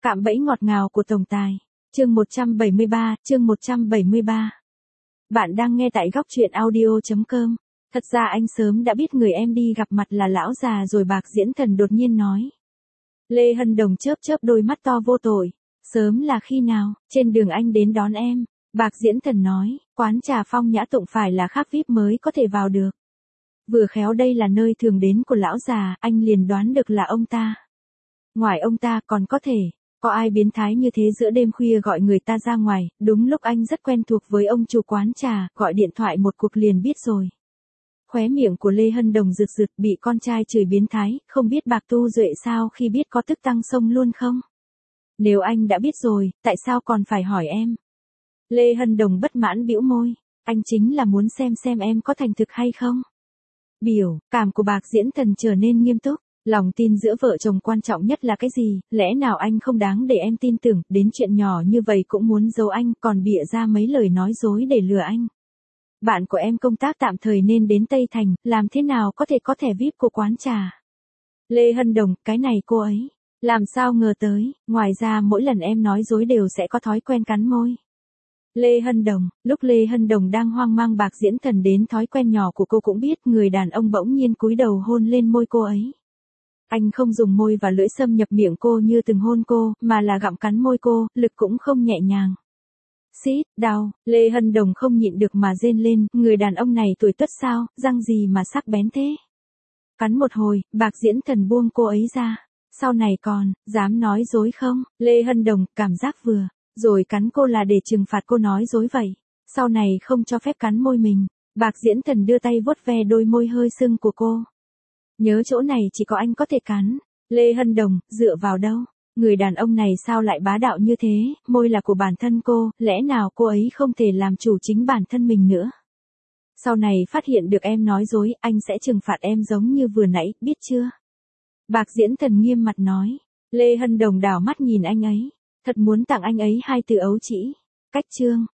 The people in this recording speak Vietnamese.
Cạm bẫy ngọt ngào của tổng tài. Chương 173. Bạn đang nghe tại góc truyện audio.com. Thật ra anh sớm đã biết người em đi gặp mặt là lão già rồi. Bạc Diễn Thần đột nhiên nói. Lê Hân Đồng chớp chớp đôi mắt to vô tội. Sớm là khi nào? Trên đường anh đến đón em. Bạc Diễn Thần nói, quán trà phong nhã tụng phải là khách VIP mới có thể vào được. Vừa khéo đây là nơi thường đến của lão già, anh liền đoán được là ông ta. Ngoài ông ta còn có thể, có ai biến thái như thế giữa đêm khuya gọi người ta ra ngoài, đúng lúc anh rất quen thuộc với ông chủ quán trà, gọi điện thoại một cuộc liền biết rồi. Khóe miệng của Lê Hân Đồng rực rực, bị con trai chửi biến thái, không biết Bạc Tu Duệ sao khi biết có tức tăng sông luôn không? Nếu anh đã biết rồi, tại sao còn phải hỏi em? Lê Hân Đồng bất mãn bĩu môi, anh chính là muốn xem em có thành thực hay không? Biểu cảm của Bạc Diễn Thần trở nên nghiêm túc. Lòng tin giữa vợ chồng quan trọng nhất là cái gì, lẽ nào anh không đáng để em tin tưởng, đến chuyện nhỏ như vậy cũng muốn giấu anh, còn bịa ra mấy lời nói dối để lừa anh. Bạn của em công tác tạm thời nên đến Tây Thành, làm thế nào có thể có thẻ VIP của quán trà? Lê Hân Đồng, cái này cô ấy, làm sao ngờ tới, ngoài ra mỗi lần em nói dối đều sẽ có thói quen cắn môi. Lê Hân Đồng, lúc Lê Hân Đồng đang hoang mang, Bạc Diễn Thần đến thói quen nhỏ của cô cũng biết, người đàn ông bỗng nhiên cúi đầu hôn lên môi cô ấy. Anh không dùng môi và lưỡi xâm nhập miệng cô như từng hôn cô, mà là gặm cắn môi cô, lực cũng không nhẹ nhàng. Xít, đau, Lê Hân Đồng không nhịn được mà rên lên, người đàn ông này tuổi tuất sao, răng gì mà sắc bén thế. Cắn một hồi, Bạc Diễn Thần buông cô ấy ra. Sau này còn, dám nói dối không? Lê Hân Đồng, cảm giác vừa rồi cắn cô là để trừng phạt cô nói dối vậy. Sau này không cho phép cắn môi mình. Bạc Diễn Thần đưa tay vuốt ve đôi môi hơi sưng của cô. Nhớ chỗ này chỉ có anh có thể cắn. Lê Hân Đồng, dựa vào đâu? Người đàn ông này sao lại bá đạo như thế, môi là của bản thân cô, lẽ nào cô ấy không thể làm chủ chính bản thân mình nữa? Sau này phát hiện được em nói dối, anh sẽ trừng phạt em giống như vừa nãy, biết chưa? Bạc Diễn Thần nghiêm mặt nói. Lê Hân Đồng đảo mắt nhìn anh ấy, thật muốn tặng anh ấy 2 từ ấu trĩ. Cách chương.